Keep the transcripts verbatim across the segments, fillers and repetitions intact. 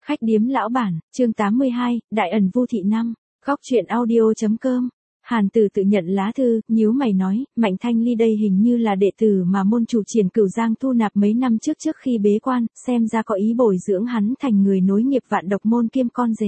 Khách điếm lão bản, chương tám mươi hai, Đại ẩn Vu Thị năm, góc truyện audio.com. Hàn Tử tự nhận lá thư, nhíu mày nói, Mạnh Thanh Ly đây hình như là đệ tử mà môn chủ Triển Cửu Giang thu nạp mấy năm trước trước khi bế quan, xem ra có ý bồi dưỡng hắn thành người nối nghiệp vạn độc môn kiêm con rể.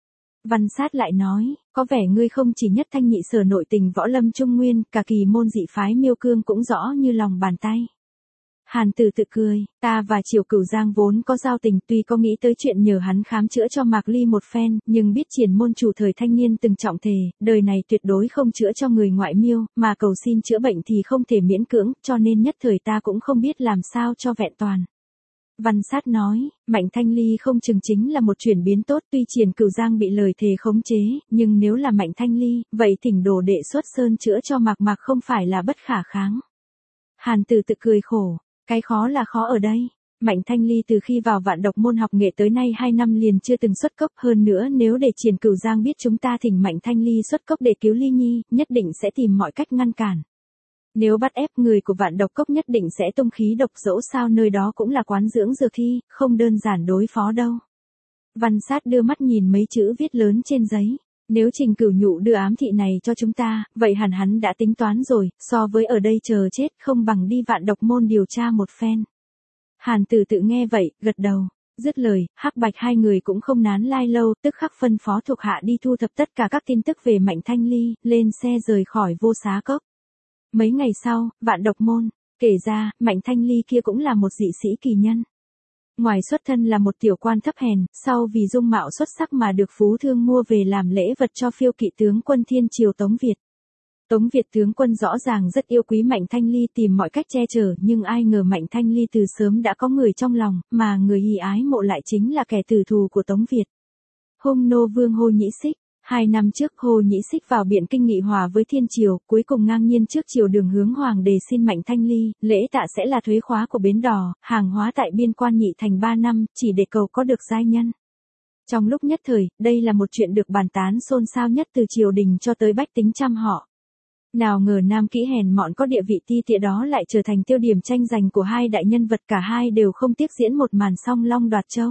Văn Sát lại nói, có vẻ ngươi không chỉ nhất thanh nhị sở nội tình võ lâm trung nguyên, cả kỳ môn dị phái Miêu Cương cũng rõ như lòng bàn tay. Hàn Tử tự cười, ta và Triều Cửu Giang vốn có giao tình, tuy có nghĩ tới chuyện nhờ hắn khám chữa cho Mạc Ly một phen, nhưng biết Triển môn chủ thời thanh niên từng trọng thề, đời này tuyệt đối không chữa cho người ngoại miêu, mà cầu xin chữa bệnh thì không thể miễn cưỡng, cho nên nhất thời ta cũng không biết làm sao cho vẹn toàn. Văn Sát nói, Mạnh Thanh Ly không chừng chính là một chuyển biến tốt, tuy Triển Cửu Giang bị lời thề khống chế, nhưng nếu là Mạnh Thanh Ly, vậy thỉnh đồ đệ xuất sơn chữa cho Mạc Mạc không phải là bất khả kháng. Hàn Tử tự cười khổ. Cái khó là khó ở đây. Mạnh Thanh Ly từ khi vào vạn độc môn học nghệ tới nay hai năm liền chưa từng xuất cốc, hơn nữa nếu để Triển Cửu Giang biết chúng ta thỉnh Mạnh Thanh Ly xuất cốc để cứu Ly Nhi, nhất định sẽ tìm mọi cách ngăn cản. Nếu bắt ép người của vạn độc cốc nhất định sẽ tung khí độc, dẫu sao nơi đó cũng là quán dưỡng dược thi, không đơn giản đối phó đâu. Văn Sát đưa mắt nhìn mấy chữ viết lớn trên giấy. Nếu Trình Cửu Nhụ đưa ám thị này cho chúng ta, vậy hẳn hắn đã tính toán rồi, so với ở đây chờ chết không bằng đi vạn độc môn điều tra một phen. Hàn Tử tự nghe vậy, gật đầu. Dứt lời, Hắc Bạch hai người cũng không nán lai lâu, tức khắc phân phó thuộc hạ đi thu thập tất cả các tin tức về Mạnh Thanh Ly, lên xe rời khỏi Vô Xá Cốc. Mấy ngày sau, vạn độc môn, kể ra, Mạnh Thanh Ly kia cũng là một dị sĩ kỳ nhân. Ngoài xuất thân là một tiểu quan thấp hèn, sau vì dung mạo xuất sắc mà được Phú Thương mua về làm lễ vật cho phiêu kỵ tướng quân Thiên Triều Tống Việt. Tống Việt tướng quân rõ ràng rất yêu quý Mạnh Thanh Ly, tìm mọi cách che chở, nhưng ai ngờ Mạnh Thanh Ly từ sớm đã có người trong lòng, mà người y ái mộ lại chính là kẻ tử thù của Tống Việt. Hung nô vương Hồ Nhĩ Xích. Hai năm trước Hồ Nhĩ Xích vào biện kinh nghị hòa với Thiên Triều, cuối cùng ngang nhiên trước triều đường hướng hoàng đề xin Mạnh Thanh Ly, lễ tạ sẽ là thuế khóa của bến đò, hàng hóa tại biên quan nhị thành ba năm, chỉ để cầu có được giai nhân. Trong lúc nhất thời, đây là một chuyện được bàn tán xôn xao nhất từ triều đình cho tới bách tính trăm họ. Nào ngờ nam kỹ hèn mọn có địa vị ti tiện đó lại trở thành tiêu điểm tranh giành của hai đại nhân vật, cả hai đều không tiếc diễn một màn song long đoạt châu.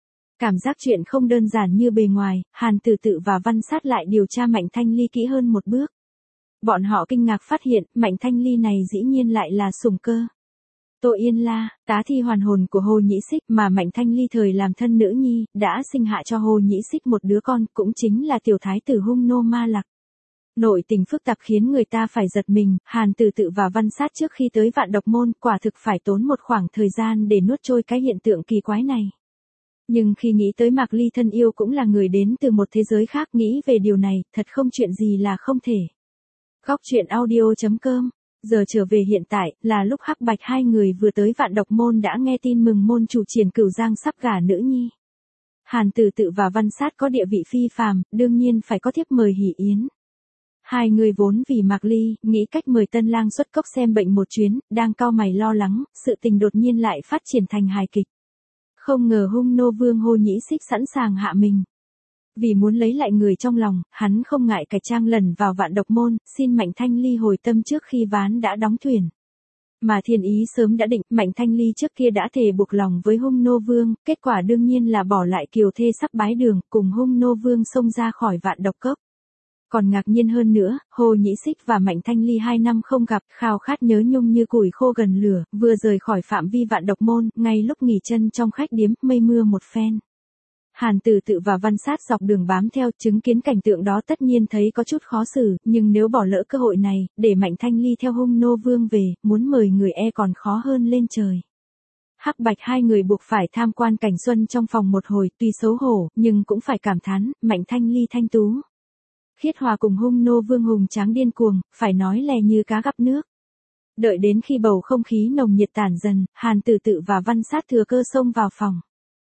Cảm giác chuyện không đơn giản như bề ngoài, Hàn Tử tự và Văn Sát lại điều tra Mạnh Thanh Ly kỹ hơn một bước. Bọn họ kinh ngạc phát hiện, Mạnh Thanh Ly này dĩ nhiên lại là sủng cơ. Tô Yên La, tá thi hoàn hồn của Hồ Nhĩ Xích mà Mạnh Thanh Ly thời làm thân nữ nhi, đã sinh hạ cho Hồ Nhĩ Xích một đứa con, cũng chính là tiểu thái tử Hung nô Ma Lặc. Nội tình phức tạp khiến người ta phải giật mình, Hàn Tử tự và Văn Sát trước khi tới vạn độc môn quả thực phải tốn một khoảng thời gian để nuốt trôi cái hiện tượng kỳ quái này. Nhưng khi nghĩ tới Mạc Ly thân yêu cũng là người đến từ một thế giới khác, nghĩ về điều này, thật không chuyện gì là không thể. Góc truyện audio.com. Giờ trở về hiện tại, là lúc Hắc Bạch hai người vừa tới vạn độc môn đã nghe tin mừng môn chủ Triển Cửu Giang sắp gả nữ nhi. Hàn Tử tự và Văn Sát có địa vị phi phàm, đương nhiên phải có thiếp mời hỷ yến. Hai người vốn vì Mạc Ly, nghĩ cách mời tân lang xuất cốc xem bệnh một chuyến, đang cau mày lo lắng, sự tình đột nhiên lại phát triển thành hài kịch. Không ngờ Hung nô vương Hồ Nhĩ Xích sẵn sàng hạ mình. Vì muốn lấy lại người trong lòng, hắn không ngại cải trang lần vào vạn độc môn, xin Mạnh Thanh Ly hồi tâm trước khi ván đã đóng thuyền. Mà thiên ý sớm đã định, Mạnh Thanh Ly trước kia đã thề buộc lòng với Hung nô vương, kết quả đương nhiên là bỏ lại kiều thê sắp bái đường, cùng Hung nô vương xông ra khỏi vạn độc cốc. Còn ngạc nhiên hơn nữa, Hồ Nhĩ Xích và Mạnh Thanh Ly hai năm không gặp, khao khát nhớ nhung như củi khô gần lửa, vừa rời khỏi phạm vi vạn độc môn, ngay lúc nghỉ chân trong khách điếm, mây mưa một phen. Hàn Tử tự và Văn Sát dọc đường bám theo, chứng kiến cảnh tượng đó tất nhiên thấy có chút khó xử, nhưng nếu bỏ lỡ cơ hội này, để Mạnh Thanh Ly theo Hung nô vương về, muốn mời người e còn khó hơn lên trời. Hắc Bạch hai người buộc phải tham quan cảnh xuân trong phòng một hồi, tuy xấu hổ, nhưng cũng phải cảm thán, Mạnh Thanh Ly thanh tú. Khiết hòa cùng Hung nô vương hùng tráng điên cuồng, phải nói lè như cá gặp nước. Đợi đến khi bầu không khí nồng nhiệt tản dần, Hàn Tử tự và Văn Sát thừa cơ xông vào phòng.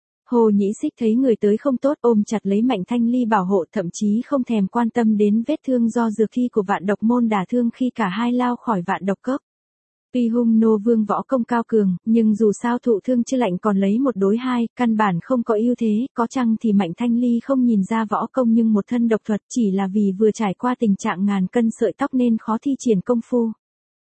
Hồ Nhĩ Xích thấy người tới không tốt, ôm chặt lấy Mạnh Thanh Ly bảo hộ, thậm chí không thèm quan tâm đến vết thương do dược thi của vạn độc môn đả thương khi cả hai lao khỏi vạn độc cốc. Tuy Hung nô vương võ công cao cường, nhưng dù sao thụ thương chưa lạnh còn lấy một đối hai, căn bản không có ưu thế, có chăng thì Mạnh Thanh Ly không nhìn ra võ công nhưng một thân độc thuật, chỉ là vì vừa trải qua tình trạng ngàn cân sợi tóc nên khó thi triển công phu.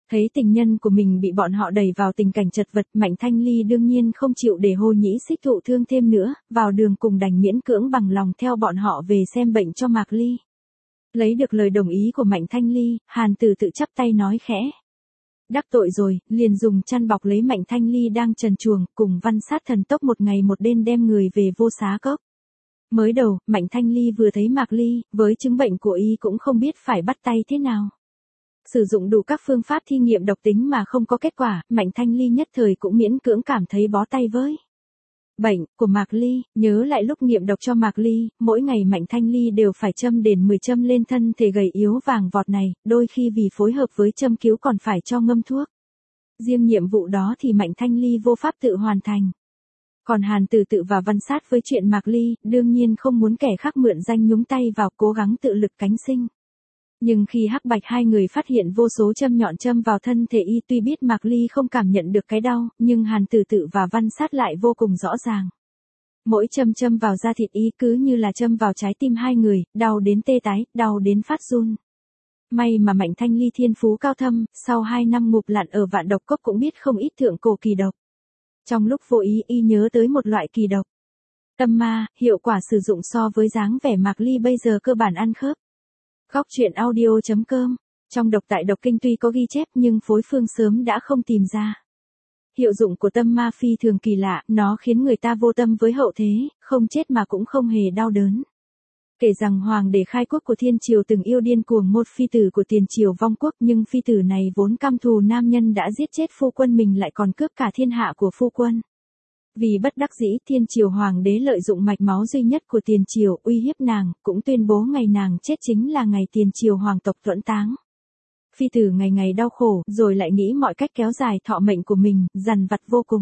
Thấy tình nhân của mình bị bọn họ đẩy vào tình cảnh chật vật, Mạnh Thanh Ly đương nhiên không chịu để Hồ Nhĩ Xích thụ thương thêm nữa, vào đường cùng đành miễn cưỡng bằng lòng theo bọn họ về xem bệnh cho Mạc Ly. Lấy được lời đồng ý của Mạnh Thanh Ly, Hàn Tử tự chắp tay nói khẽ. Đắc tội rồi, liền dùng chăn bọc lấy Mạnh Thanh Ly đang trần truồng, cùng Văn Sát thần tốc một ngày một đêm đem người về Vô Xá Cốc. Mới đầu, Mạnh Thanh Ly vừa thấy Mạc Ly, với chứng bệnh của y cũng không biết phải bắt tay thế nào. Sử dụng đủ các phương pháp thi nghiệm độc tính mà không có kết quả, Mạnh Thanh Ly nhất thời cũng miễn cưỡng cảm thấy bó tay với bệnh của Mạc Ly. Nhớ lại lúc nghiệm độc cho Mạc Ly, mỗi ngày Mạnh Thanh Ly đều phải châm đến mười châm lên thân thể gầy yếu vàng vọt này, đôi khi vì phối hợp với châm cứu còn phải cho ngâm thuốc. Riêng nhiệm vụ đó thì Mạnh Thanh Ly vô pháp tự hoàn thành. Còn Hàn Tử Tự và Văn Sát với chuyện Mạc Ly, đương nhiên không muốn kẻ khác mượn danh nhúng tay vào, cố gắng tự lực cánh sinh. Nhưng khi Hắc Bạch hai người phát hiện vô số châm nhọn châm vào thân thể y, tuy biết Mạc Ly không cảm nhận được cái đau, nhưng Hàn Tử Tự và Văn Sát lại vô cùng rõ ràng. Mỗi châm châm vào da thịt y cứ như là châm vào trái tim hai người, đau đến tê tái, đau đến phát run. May mà Mạnh Thanh Ly thiên phú cao thâm, sau hai năm ngụp lặn ở Vạn Độc Cốc cũng biết không ít thượng cổ kỳ độc. Trong lúc vô ý y nhớ tới một loại kỳ độc tâm ma, hiệu quả sử dụng so với dáng vẻ Mạc Ly bây giờ cơ bản ăn khớp. Góc truyện audio chấm com. Trong độc tại độc kinh tuy có ghi chép nhưng phối phương sớm đã không tìm ra. Hiệu dụng của tâm ma phi thường kỳ lạ, nó khiến người ta vô tâm với hậu thế, không chết mà cũng không hề đau đớn. Kể rằng hoàng đế khai quốc của Thiên Triều từng yêu điên cuồng một phi tử của Tiền Triều vong quốc, nhưng phi tử này vốn căm thù nam nhân đã giết chết phu quân mình lại còn cướp cả thiên hạ của phu quân. Vì bất đắc dĩ, Thiên Triều hoàng đế lợi dụng mạch máu duy nhất của Tiền Triều uy hiếp nàng, cũng tuyên bố ngày nàng chết chính là ngày Tiền Triều hoàng tộc thuẫn táng. Phi tử ngày ngày đau khổ, rồi lại nghĩ mọi cách kéo dài thọ mệnh của mình, dằn vặt vô cùng.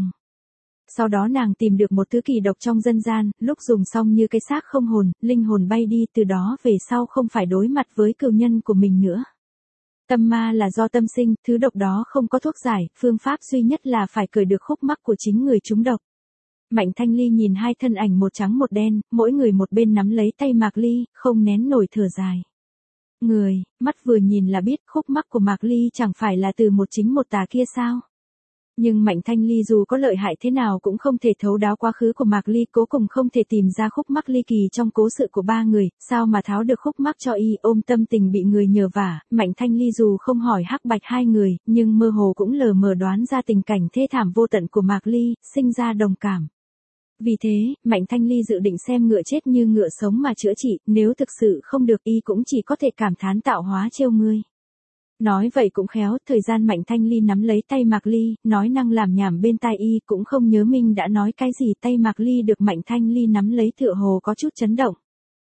Sau đó nàng tìm được một thứ kỳ độc trong dân gian, lúc dùng xong như cái xác không hồn, linh hồn bay đi, từ đó về sau không phải đối mặt với cừu nhân của mình nữa. Tâm ma là do tâm sinh, thứ độc đó không có thuốc giải, phương pháp duy nhất là phải cởi được khúc mắc của chính người trúng độc. Mạnh Thanh Ly nhìn hai thân ảnh một trắng một đen, mỗi người một bên nắm lấy tay Mạc Ly, không nén nổi thở dài. Người, mắt vừa nhìn là biết khúc mắc của Mạc Ly chẳng phải là từ một chính một tà kia sao? Nhưng Mạnh Thanh Ly dù có lợi hại thế nào cũng không thể thấu đáo quá khứ của Mạc Ly, cố cùng không thể tìm ra khúc mắc ly kỳ trong cố sự của ba người, sao mà tháo được khúc mắc cho y. Ôm tâm tình bị người nhờ vả, Mạnh Thanh Ly dù không hỏi Hắc Bạch hai người, nhưng mơ hồ cũng lờ mờ đoán ra tình cảnh thê thảm vô tận của Mạc Ly, sinh ra đồng cảm. Vì thế, Mạnh Thanh Ly dự định xem ngựa chết như ngựa sống mà chữa trị, nếu thực sự không được y cũng chỉ có thể cảm thán tạo hóa trêu ngươi. Nói vậy cũng khéo, thời gian Mạnh Thanh Ly nắm lấy tay Mạc Ly, nói năng làm nhảm bên tai y, cũng không nhớ mình đã nói cái gì. Tay Mạc Ly được Mạnh Thanh Ly nắm lấy tựa hồ có chút chấn động.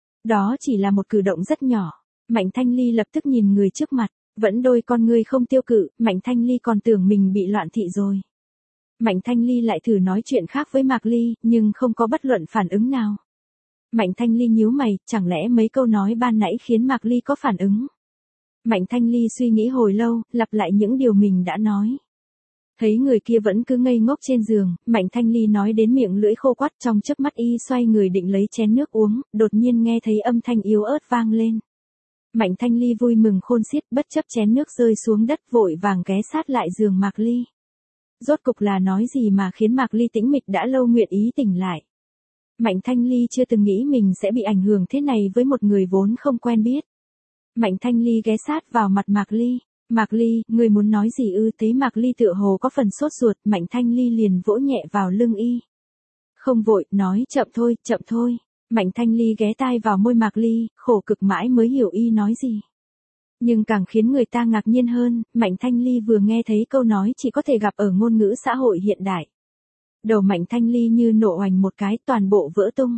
Đó chỉ là một cử động rất nhỏ. Mạnh Thanh Ly lập tức nhìn người trước mặt, vẫn đôi con ngươi không tiêu cự, Mạnh Thanh Ly còn tưởng mình bị loạn thị rồi. Mạnh Thanh Ly lại thử nói chuyện khác với Mạc Ly, nhưng không có bất luận phản ứng nào. Mạnh Thanh Ly nhíu mày, chẳng lẽ mấy câu nói ban nãy khiến Mạc Ly có phản ứng? Mạnh Thanh Ly suy nghĩ hồi lâu, lặp lại những điều mình đã nói. Thấy người kia vẫn cứ ngây ngốc trên giường, Mạnh Thanh Ly nói đến miệng lưỡi khô quắt, trong chớp mắt y xoay người định lấy chén nước uống, đột nhiên nghe thấy âm thanh yếu ớt vang lên. Mạnh Thanh Ly vui mừng khôn xiết, bất chấp chén nước rơi xuống đất vội vàng ghé sát lại giường Mạc Ly. Rốt cục là nói gì mà khiến Mạc Ly tĩnh mịch đã lâu nguyện ý tỉnh lại. Mạnh Thanh Ly chưa từng nghĩ mình sẽ bị ảnh hưởng thế này với một người vốn không quen biết. Mạnh Thanh Ly ghé sát vào mặt Mạc Ly. Mạc Ly, người muốn nói gì ư? Thấy Mạc Ly tựa hồ có phần sốt ruột, Mạnh Thanh Ly liền vỗ nhẹ vào lưng y. Không vội, nói chậm thôi, chậm thôi. Mạnh Thanh Ly ghé tai vào môi Mạc Ly, khổ cực mãi mới hiểu y nói gì. Nhưng càng khiến người ta ngạc nhiên hơn, Mạnh Thanh Ly vừa nghe thấy câu nói chỉ có thể gặp ở ngôn ngữ xã hội hiện đại. Đầu Mạnh Thanh Ly như nổ oành một cái, toàn bộ vỡ tung.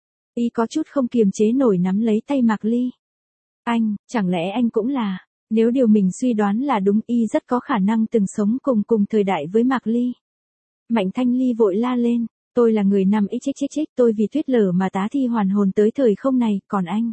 Y có chút không kiềm chế nổi nắm lấy tay Mạc Ly. Anh, chẳng lẽ anh cũng là, nếu điều mình suy đoán là đúng, y rất có khả năng từng sống cùng cùng thời đại với Mạc Ly. Mạnh Thanh Ly vội la lên, tôi là người năm x x x, tôi vì tuyết lở mà tá thi hoàn hồn tới thời không này, còn anh?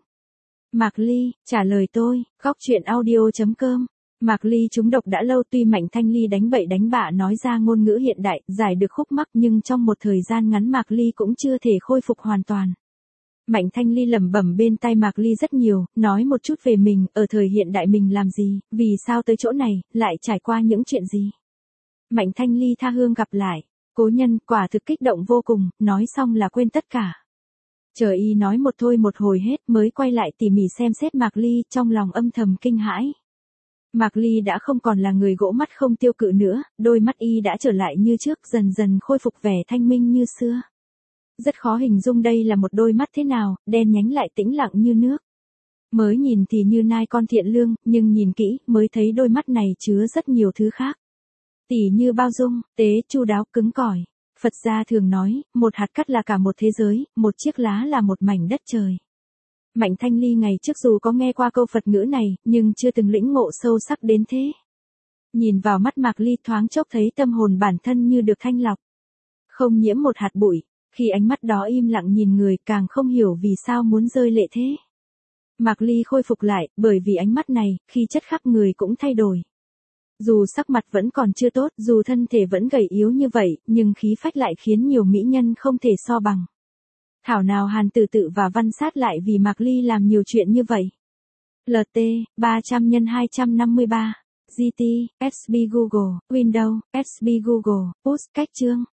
Mạc Ly, trả lời tôi, góc truyện audio chấm com. Mạc Ly trúng độc đã lâu, tuy Mạnh Thanh Ly đánh bậy đánh bạ nói ra ngôn ngữ hiện đại, giải được khúc mắc, nhưng trong một thời gian ngắn Mạc Ly cũng chưa thể khôi phục hoàn toàn. Mạnh Thanh Ly lẩm bẩm bên tai Mạc Ly rất nhiều, nói một chút về mình, ở thời hiện đại mình làm gì, vì sao tới chỗ này, lại trải qua những chuyện gì. Mạnh Thanh Ly tha hương gặp lại, cố nhân quả thực kích động vô cùng, nói xong là quên tất cả. Chờ y nói một thôi một hồi hết mới quay lại tỉ mỉ xem xét Mạc Ly, trong lòng âm thầm kinh hãi. Mạc Ly đã không còn là người gỗ mắt không tiêu cự nữa, đôi mắt y đã trở lại như trước, dần dần khôi phục vẻ thanh minh như xưa. Rất khó hình dung đây là một đôi mắt thế nào, đen nhánh lại tĩnh lặng như nước. Mới nhìn thì như nai con thiện lương, nhưng nhìn kỹ mới thấy đôi mắt này chứa rất nhiều thứ khác. Tỉ như bao dung, tế, chu đáo, cứng cỏi. Phật gia thường nói, một hạt cát là cả một thế giới, một chiếc lá là một mảnh đất trời. Mạnh Thanh Ly ngày trước dù có nghe qua câu Phật ngữ này, nhưng chưa từng lĩnh ngộ sâu sắc đến thế. Nhìn vào mắt Mạc Ly thoáng chốc thấy tâm hồn bản thân như được thanh lọc. Không nhiễm một hạt bụi, khi ánh mắt đó im lặng nhìn người càng không hiểu vì sao muốn rơi lệ thế. Mạc Ly khôi phục lại, bởi vì ánh mắt này, khi chất khắp người cũng thay đổi. Dù sắc mặt vẫn còn chưa tốt, dù thân thể vẫn gầy yếu như vậy, nhưng khí phách lại khiến nhiều mỹ nhân không thể so bằng. Thảo nào Hàn Tử Tự và Văn Sát lại vì Mạc Ly làm nhiều chuyện như vậy. lờ tê, ba trăm nhân hai trăm năm mươi ba, giê tê, ét bê Google, Windows, ét bê Google, Push cách chương.